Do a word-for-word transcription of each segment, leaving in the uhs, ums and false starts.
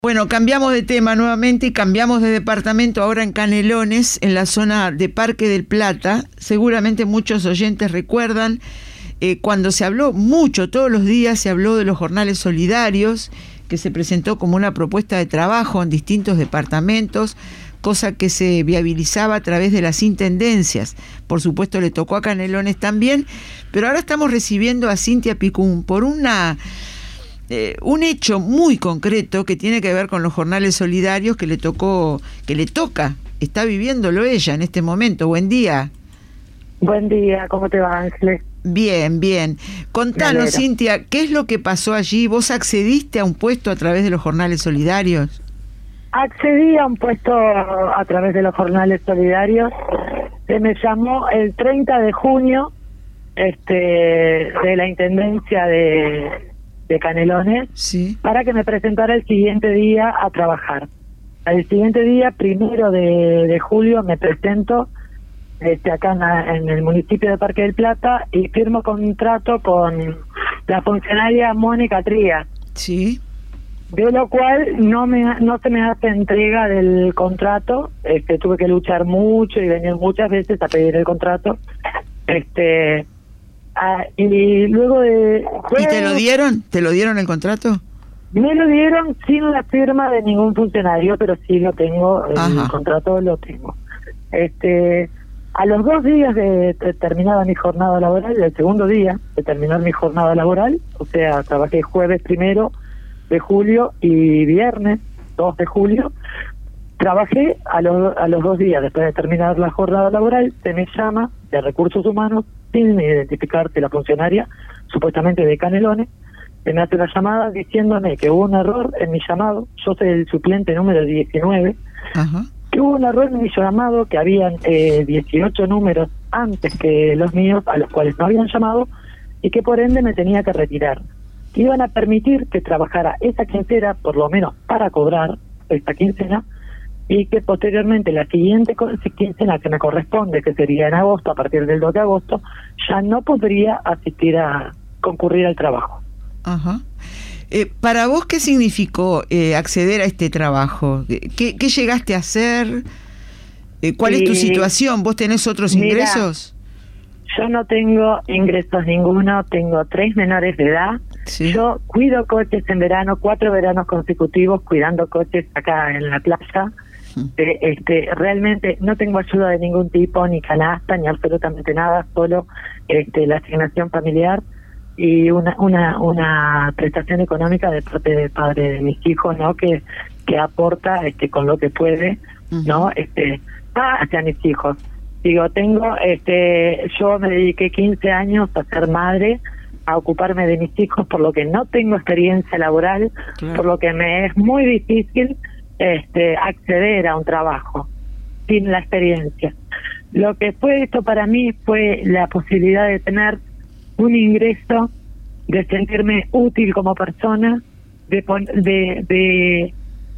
Bueno, cambiamos de tema nuevamente y cambiamos de departamento ahora en Canelones, en la zona de Parque del Plata. Seguramente muchos oyentes recuerdan eh, cuando se habló mucho, todos los días se habló de los jornales solidarios, que se presentó como una propuesta de trabajo en distintos departamentos, cosa que se viabilizaba a través de las intendencias. Por supuesto le tocó a Canelones también, pero ahora estamos recibiendo a Cintia Picún por una... Eh, un hecho muy concreto que tiene que ver con los jornales solidarios que le tocó, que le toca, está viviéndolo ella en este momento. Buen día. Buen día, ¿cómo te va, Ángeles? Bien, bien. Contanos, Cintia, ¿qué es lo que pasó allí? ¿Vos accediste a un puesto a través de los jornales solidarios? Accedí a un puesto a través de los jornales solidarios. Se me llamó el treinta de junio este, de la Intendencia de... de Canelones, sí, para que me presentara el siguiente día a trabajar. El siguiente día, primero de, de julio, me presento este, acá en, la, en el municipio de Parque del Plata y firmo contrato con la funcionaria Mónica Trías. Sí. De lo cual no me no se me hace entrega del contrato. Este, tuve que luchar mucho y venir muchas veces a pedir el contrato. Este... Ah, y luego de... ¿Y te lo dieron? ¿Te lo dieron el contrato? Me lo dieron sin la firma de ningún funcionario, pero sí lo tengo, el Ajá. contrato lo tengo. Este, a los dos días de, de terminada mi jornada laboral, el segundo día de terminar mi jornada laboral, o sea, trabajé jueves primero de julio y viernes dos de julio, trabajé a los, a los dos días después de terminar la jornada laboral, se me llama de Recursos Humanos, sin identificarte la funcionaria, supuestamente de Canelones, se me hace una llamada diciéndome que hubo un error en mi llamado, yo soy el suplente número diecinueve, Ajá. que hubo un error en mi llamado, que habían eh, dieciocho números antes que los míos, a los cuales no habían llamado, y que por ende me tenía que retirar. Que iban a permitir que trabajara esa quincena, por lo menos para cobrar esta quincena, y que posteriormente la siguiente quincena que me corresponde, que sería en agosto, a partir del dos de agosto, ya no podría asistir a concurrir al trabajo. Ajá. Eh, ¿Para vos qué significó eh, acceder a este trabajo? ¿Qué, qué llegaste a hacer? Eh, ¿Cuál y, es tu situación? ¿Vos tenés otros mira, ingresos? Yo no tengo ingresos ninguno, tengo tres menores de edad. ¿Sí? Yo cuido coches en verano, cuatro veranos consecutivos cuidando coches acá en la playa. Eh, este realmente no tengo ayuda de ningún tipo, ni canasta, ni absolutamente nada, solo este la asignación familiar y una una una prestación económica de parte del padre de mis hijos, ¿no? Que que aporta este con lo que puede, ¿no? Este hacia mis hijos. Digo, tengo este yo me dediqué quince años a ser madre, a ocuparme de mis hijos, por lo que no tengo experiencia laboral, claro. por lo que me es muy difícil Este, acceder a un trabajo sin la experiencia. Lo que fue esto para mí fue la posibilidad de tener un ingreso, de sentirme útil como persona, de, de, de,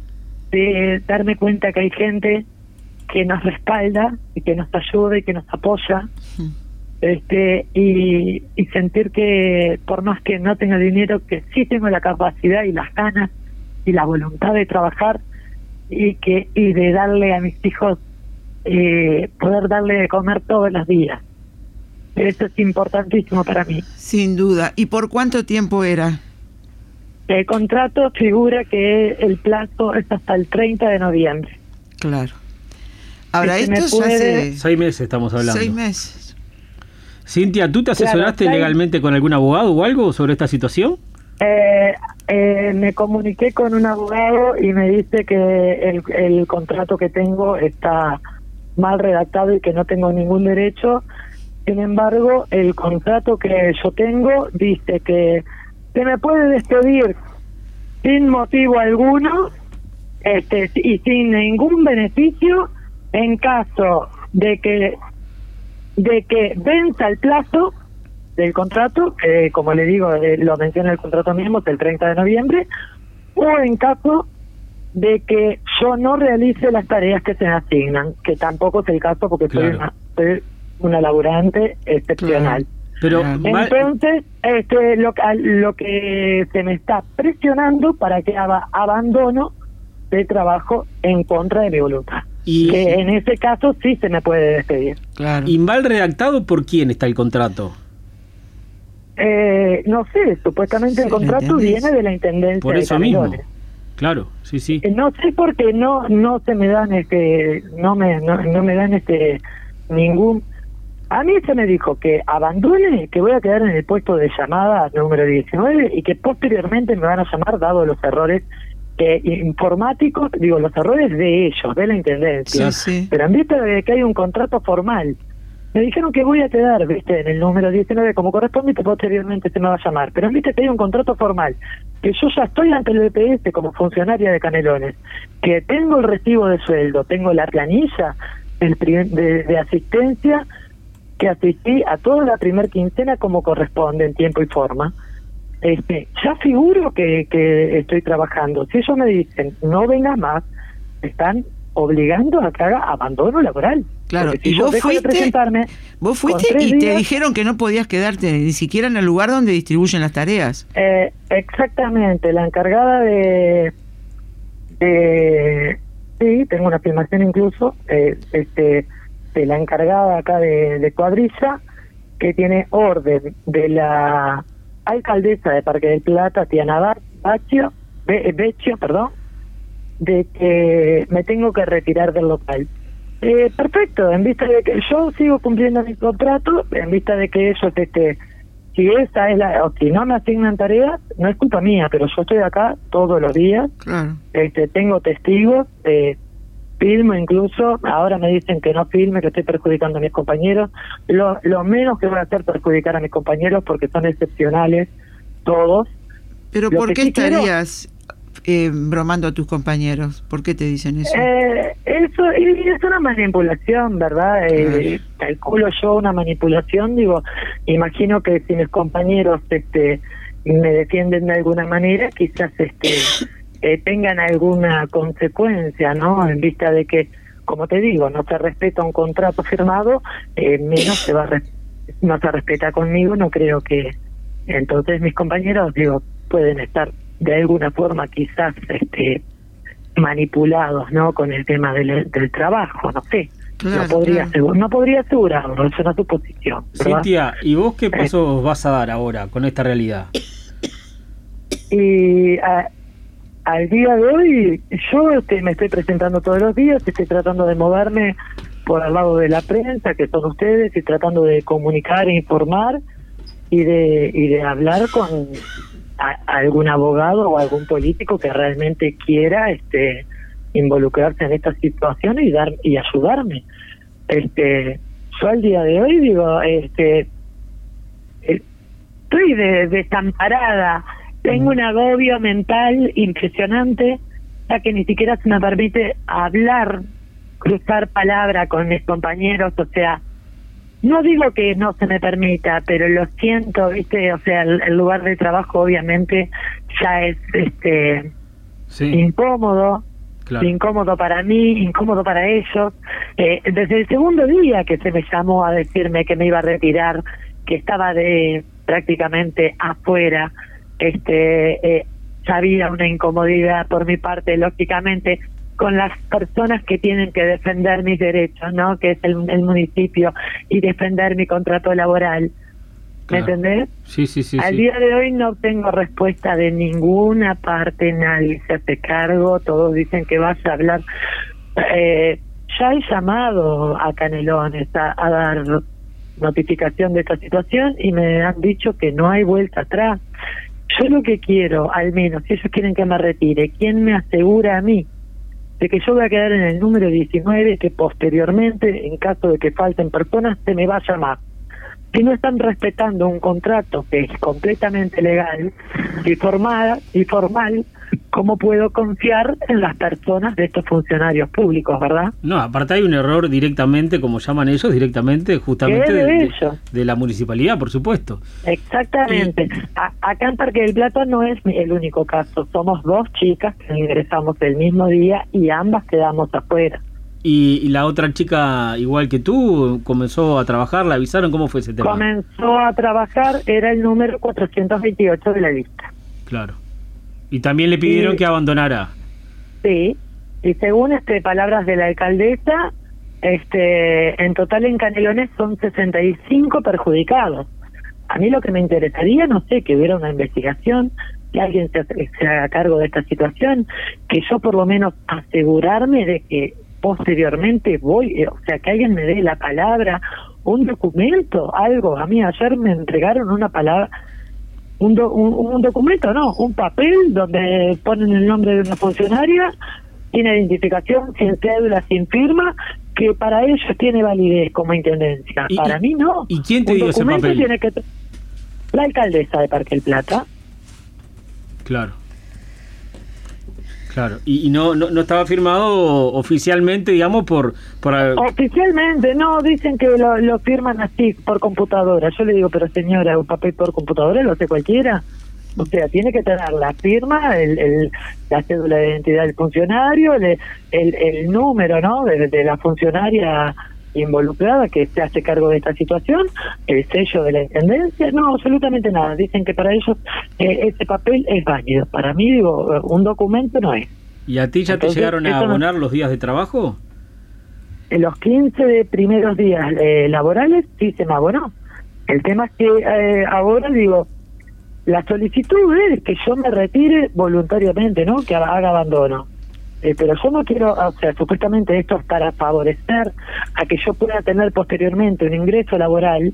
de darme cuenta que hay gente que nos respalda y que nos ayuda y que nos apoya, sí. este y, y sentir que por más que no tenga dinero, que sí tengo la capacidad y las ganas y la voluntad de trabajar y que y de darle a mis hijos eh, poder darle de comer todos los días. Eso es importantísimo para mí. Sin duda. ¿Y por cuánto tiempo era? El contrato figura que el plazo es hasta el treinta de noviembre. Claro. Ahora esto ya puede... hace... Seis meses estamos hablando. Seis meses. Cintia, ¿tú te asesoraste claro, legalmente con algún abogado o algo sobre esta situación? Eh, eh, me comuniqué con un abogado y me dice que el, el contrato que tengo está mal redactado y que no tengo ningún derecho. Sin embargo, el contrato que yo tengo dice que se me puede despedir sin motivo alguno este, y sin ningún beneficio en caso de que de que venza el plazo del contrato, que como le digo, eh, lo menciona el contrato mismo, es el treinta de noviembre, o en caso de que yo no realice las tareas que se me asignan, que tampoco es el caso porque claro. soy, una, soy una laburante excepcional. Pero entonces, este, lo, lo que se me está presionando para que ab abandono de trabajo en contra de mi voluntad. Y que en ese caso sí se me puede despedir. Claro. ¿Y mal redactado por quién está el contrato? Eh, no sé, supuestamente el contrato viene de la Intendencia. Por eso de mismo. Claro, sí, sí. Eh, no sé porque no no se me dan este no me no, no me dan este ningún. A mí se me dijo que abandone, que voy a quedar en el puesto de llamada número diecinueve y que posteriormente me van a llamar dado los errores que informáticos, digo, los errores de ellos, de la Intendencia. Sí, sí. Pero en vista de que hay un contrato formal, me dijeron que voy a quedar, viste, en el número diecinueve como corresponde y que posteriormente se me va a llamar. Pero en vista que hay un contrato formal, que yo ya estoy ante el B P S como funcionaria de Canelones, que tengo el recibo de sueldo, tengo la planilla del prim- de, de asistencia, que asistí a toda la primer quincena como corresponde en tiempo y forma. Este, ya figuro que, que estoy trabajando. Si ellos me dicen no vengas más, me están obligando a que haga abandono laboral. Claro, si y vos fuiste, vos fuiste y días, te dijeron que no podías quedarte ni siquiera en el lugar donde distribuyen las tareas. Eh, exactamente, la encargada de, de sí, tengo una filmación incluso, eh, este, de la encargada acá de, de cuadrilla, que tiene orden de la alcaldesa de Parque del Plata, Tiana Baccio, Be, Beccio, perdón, de que me tengo que retirar del local. Eh, perfecto, en vista de que yo sigo cumpliendo mi contrato, en vista de que ellos, este, si esa es la, o si no me asignan tareas, no es culpa mía, pero yo estoy acá todos los días, claro. este, tengo testigos, eh, filmo incluso, ahora me dicen que no filme, que estoy perjudicando a mis compañeros, lo, lo menos que voy a hacer es perjudicar a mis compañeros porque son excepcionales, todos. Pero ¿por qué sí estarías eh, bromando a tus compañeros? ¿Por qué te dicen eso? Eh, eso es una manipulación, ¿verdad? Eh, calculo yo una manipulación, digo, imagino que si mis compañeros este me defienden de alguna manera, quizás este eh, tengan alguna consecuencia, ¿no? En vista de que, como te digo, no se respeta un contrato firmado, eh, menos se va a res- no se respeta conmigo, no creo que entonces mis compañeros, digo, pueden estar de alguna forma quizás este manipulados, ¿no? Con el tema del, del trabajo, no sé. Claro, no podría claro. asegur- no podría asegurarlo, es una suposición, ¿verdad? Cintia, ¿y vos qué pasos vas a dar ahora con esta realidad? Y a, al día de hoy yo este, me estoy presentando todos los días, estoy tratando de moverme por al lado de la prensa, que son ustedes, y tratando de comunicar e informar y de y de hablar con a, a algún abogado o algún político que realmente quiera este involucrarse en esta situación y dar y ayudarme. Este, yo al día de hoy digo, este, estoy de, desamparada, tengo un agobio mental impresionante, ya que ni siquiera se me permite hablar, cruzar palabra con mis compañeros, o sea, no digo que no se me permita, pero lo siento, viste, o sea, el, el lugar de trabajo obviamente ya es este sí. incómodo, claro. incómodo para mí, incómodo para ellos. Eh, desde el segundo día que se me llamó a decirme que me iba a retirar, que estaba de prácticamente afuera, este, eh, ya había una incomodidad por mi parte, lógicamente, con las personas que tienen que defender mis derechos, ¿no? Que es el, el municipio, y defender mi contrato laboral. ¿Me claro. entendés? Sí, sí, sí. Al sí. día de hoy no tengo respuesta de ninguna parte, nadie se hace cargo, todos dicen que vas a hablar. Eh, ya he llamado a Canelones a, a dar notificación de esta situación y me han dicho que no hay vuelta atrás. Yo lo que quiero, al menos, si ellos quieren que me retire, ¿quién me asegura a mí de que yo voy a quedar en el número diecinueve, que posteriormente, en caso de que falten personas, se me va a llamar? Si no están respetando un contrato que es completamente legal y formal, y formal, ¿cómo puedo confiar en las personas de estos funcionarios públicos, verdad? No, aparte hay un error directamente, como llaman ellos, directamente justamente de, de, ellos? de la municipalidad, por supuesto. Exactamente. Y... A, acá en Parque del Plata no es el único caso. Somos dos chicas que ingresamos el mismo día y ambas quedamos afuera. ¿Y, y la otra chica, igual que tú, comenzó a trabajar? ¿La avisaron? ¿Cómo fue ese tema? Comenzó a trabajar, era el número cuatrocientos veintiocho de la lista. Claro. ¿Y también le pidieron y, que abandonara? Sí, Y según este palabras de la alcaldesa, este en total en Canelones son sesenta y cinco perjudicados. A mí lo que me interesaría, no sé, que hubiera una investigación, que alguien se, se haga cargo de esta situación, que yo por lo menos asegurarme de que posteriormente voy, o sea, que alguien me dé la palabra, un documento, algo. A mí ayer me entregaron una palabra, un, do, un, un documento, no, un papel donde ponen el nombre de una funcionaria, tiene identificación, sin cédula, sin firma, que para ellos tiene validez como intendencia. ¿Y, para mí no. ¿Y quién te un dio ese papel? Tiene que la alcaldesa de Parque del Plata. Claro. Claro. Y, y no, no no estaba firmado oficialmente, digamos, por... por... Oficialmente, no, dicen que lo, lo firman así, por computadora. Yo le digo, pero señora, un papel por computadora lo hace cualquiera. O sea, tiene que tener la firma, el, el la cédula de identidad del funcionario, el, el, el número, ¿no?, de, de la funcionaria involucrada que se hace cargo de esta situación, el sello de la intendencia, no, absolutamente nada. Dicen que para ellos eh, ese papel es válido. Para mí, digo, un documento no es. ¿Y a ti ya Entonces, te llegaron a abonar no... los días de trabajo? En los quince de primeros días eh, laborales sí se me abonó. El tema es que eh, ahora, digo, la solicitud es que yo me retire voluntariamente, ¿no?, que haga abandono. Eh, pero yo no quiero, o sea, supuestamente esto es para favorecer a que yo pueda tener posteriormente un ingreso laboral,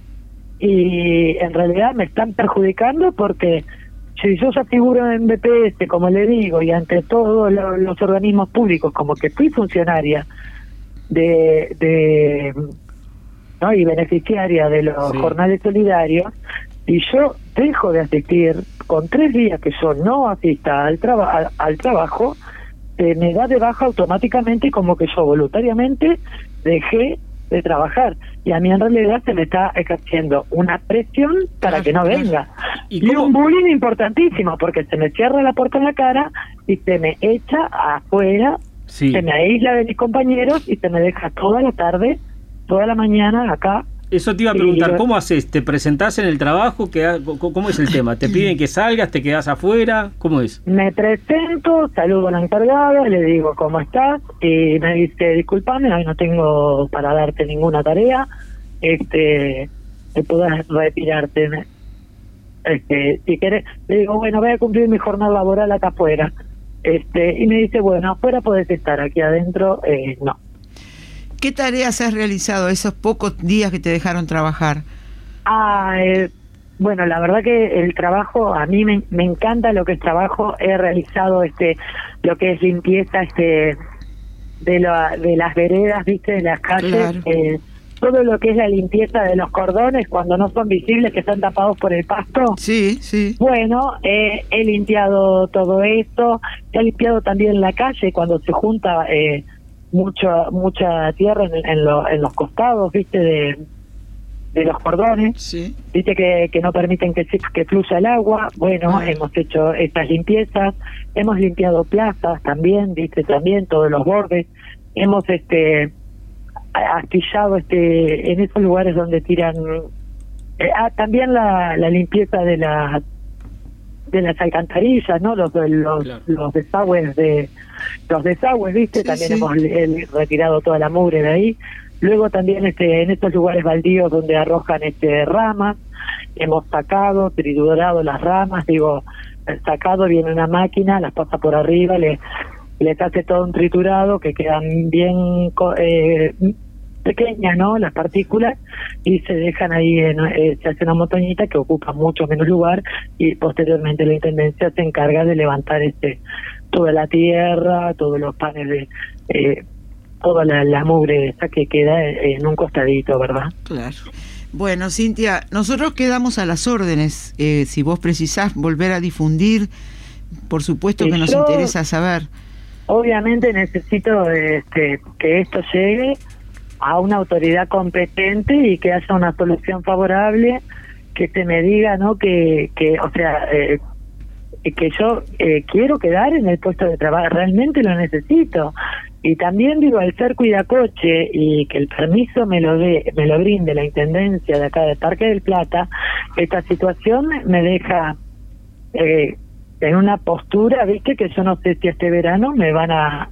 y en realidad me están perjudicando porque si yo ya figuro en B P S, como le digo, y ante todos lo, los organismos públicos, como que fui funcionaria de, de ¿no?, y beneficiaria de los sí. jornales solidarios, y yo dejo de asistir con tres días que yo no asista al, traba, al, al trabajo, Eh, me da de baja automáticamente, como que yo voluntariamente dejé de trabajar, y a mí en realidad se me está ejerciendo una presión para que no venga, y, y un bullying importantísimo, porque se me cierra la puerta en la cara y se me echa afuera, sí. se me aísla de mis compañeros y se me deja toda la tarde, toda la mañana acá. Eso te iba a preguntar, y, ¿cómo haces? ¿Te presentás en el trabajo? ¿Cómo es el tema? ¿Te piden que salgas? ¿Te quedás afuera? ¿Cómo es? Me presento, saludo a la encargada, le digo ¿cómo estás? Y me dice, disculpame, hoy no tengo para darte ninguna tarea, este, te podés retirarte. Este, si querés, le digo, bueno, voy a cumplir mi jornada laboral acá afuera. Este, y me dice, bueno, afuera podés estar, aquí adentro, eh, no. ¿Qué tareas has realizado esos pocos días que te dejaron trabajar? Ah, eh, bueno, la verdad que el trabajo, a mí me, me encanta lo que es trabajo. He realizado este lo que es limpieza este de, la, de las veredas, viste, de las calles. Claro. Eh, todo lo que es la limpieza de los cordones cuando no son visibles, que están tapados por el pasto. Sí, sí. Bueno, eh, he limpiado todo esto. He limpiado también la calle cuando se junta... Eh, mucha mucha tierra en, en, lo, en los costados, viste, de, de los cordones, sí. viste que, que no permiten que que fluya el agua. Bueno, ah. hemos hecho estas limpiezas, hemos limpiado plazas también, viste, también todos los bordes, hemos este astillado este en esos lugares donde tiran eh, ah, también la, la limpieza de las de las alcantarillas, ¿no? Los los, claro. los desagües de los desagües, ¿viste? Sí, también sí. hemos eh, retirado toda la mugre de ahí. Luego también este en estos lugares baldíos donde arrojan este ramas, hemos sacado, triturado las ramas, digo, sacado, viene una máquina, las pasa por arriba, les les hace todo un triturado que quedan bien eh, pequeñas, ¿no?, las partículas, y se dejan ahí, en, eh, se hace una montañita que ocupa mucho menos lugar, y posteriormente la intendencia se encarga de levantar este toda la tierra, todos los paneles, eh, toda la, la mugre esa que queda en un costadito, ¿verdad? Claro. Bueno, Cintia, nosotros quedamos a las órdenes. Eh, si vos precisás volver a difundir, por supuesto que nos yo, interesa saber. Obviamente necesito este, que esto llegue a una autoridad competente y que haya una solución favorable, que se me diga, ¿no?, que, que o sea, eh, que yo eh, quiero quedar en el puesto de trabajo, realmente lo necesito. Y también digo, al ser cuidacoche y que el permiso me lo dé, me lo brinde la intendencia de acá de Parque del Plata, esta situación me deja eh, en una postura, viste, que yo no sé si este verano me van a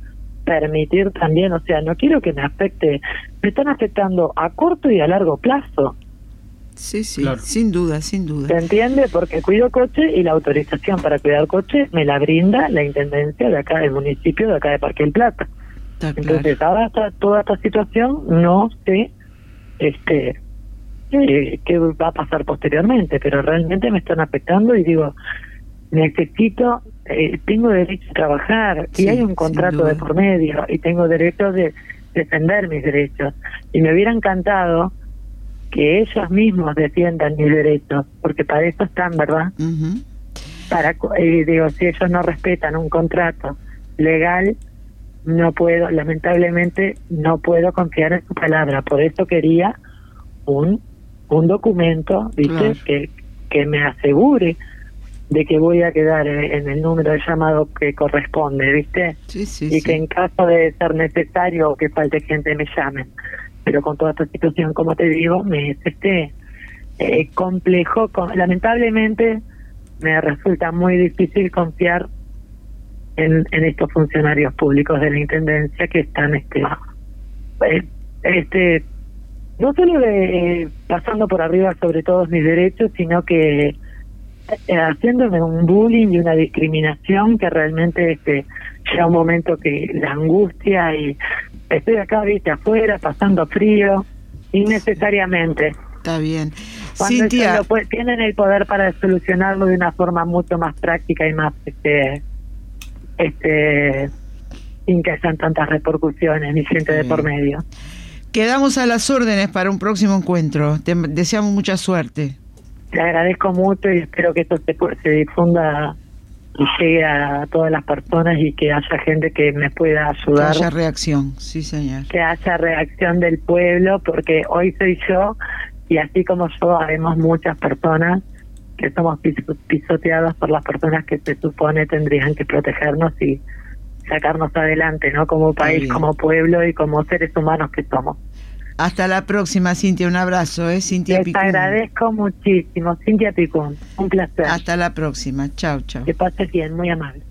permitir también, o sea, no quiero que me afecte, me están afectando a corto y a largo plazo. Sí, sí, claro. Sin duda, sin duda. ¿Se entiende? Porque cuido coche y la autorización para cuidar coche me la brinda la intendencia de acá del municipio de acá de Parque del Plata. Está Entonces, claro. ahora está toda esta situación, no sé este eh, qué va a pasar posteriormente, pero realmente me están afectando y digo, necesito, eh, tengo derecho a trabajar sí, y hay un contrato de por medio y tengo derecho de defender mis derechos. Y me hubiera encantado que ellos mismos defiendan mis derechos, porque para eso están, ¿verdad? Uh-huh. Para eh, digo, si ellos no respetan un contrato legal, no puedo, lamentablemente, no puedo confiar en su palabra. Por eso quería un un documento, ¿viste? Claro. que que me asegure de que voy a quedar en el número de llamado que corresponde, ¿viste? Sí, sí, y sí. que en caso de ser necesario o que falte gente me llamen. Pero con toda esta situación, como te digo, me es este eh, complejo. Con, lamentablemente, me resulta muy difícil confiar en, en estos funcionarios públicos de la intendencia que están, este, eh, este, no solo de, eh, pasando por arriba sobre todos mis derechos, sino que eh, haciéndome un bullying y una discriminación que realmente, este, llega un momento que la angustia y estoy acá, viste, afuera, pasando frío, innecesariamente. Está bien. Cuando Cintia, lo puede, tienen el poder para solucionarlo de una forma mucho más práctica y más, este, este, sin que hayan tantas repercusiones ni gente de por medio. Quedamos a las órdenes para un próximo encuentro. Te deseamos mucha suerte. Te agradezco mucho y espero que esto se, se difunda y llegue a todas las personas y que haya gente que me pueda ayudar. Que haya reacción, sí señor. Que haya reacción del pueblo, porque hoy soy yo y así como yo habemos muchas personas que somos pisoteadas por las personas que se supone tendrían que protegernos y sacarnos adelante, ¿no? Como país, como pueblo y como seres humanos que somos. Hasta la próxima, Cintia, un abrazo, ¿eh? Cintia Te Picún. agradezco muchísimo, Cintia Picún, un placer. Hasta la próxima, chao, chao. Que pases bien, muy amable.